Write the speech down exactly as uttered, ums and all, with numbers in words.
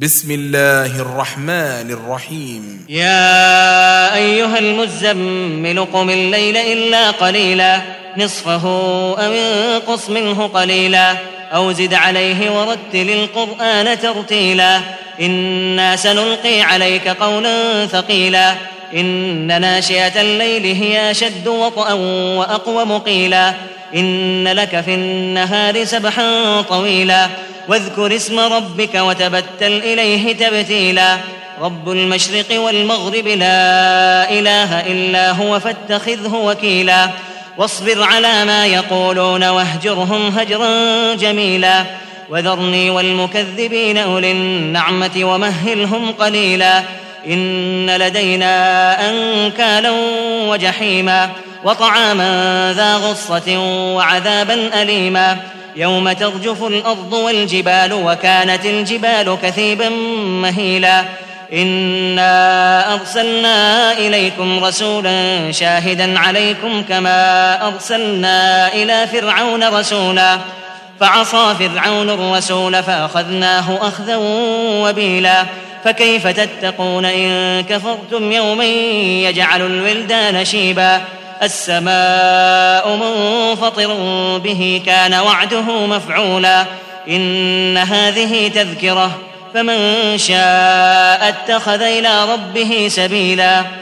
بسم الله الرحمن الرحيم. يا أيها المزمل قم الليل إلا قليلا نصفه أو انقص منه قليلا أو زد عليه ورتل القرآن ترتيلا إنا سنلقي عليك قولا ثقيلا إن ناشئة الليل هي أشد وطئا وأقوم قيلا إن لك في النهار سبحا طويلا واذكر اسم ربك وتبتل إليه تبتيلا رب المشرق والمغرب لا إله إلا هو فاتخذه وكيلا واصبر على ما يقولون واهجرهم هجرا جميلا وذرني والمكذبين أولي النعمة ومهلهم قليلا إن لدينا أنكالا وجحيما وطعاما ذا غصة وعذابا أليما يوم ترجف الأرض والجبال وكانت الجبال كثيبا مهيلا إنا أرسلنا إليكم رسولا شاهدا عليكم كما أرسلنا إلى فرعون رسولا فعصى فرعون الرسول فأخذناه أخذا وبيلا فكيف تتقون إن كفرتم يوما يجعل الولدان شيبا السماء منفطر به كان وعده مفعولا إن هذه تذكرة فمن شاء اتخذ إلى ربه سبيلا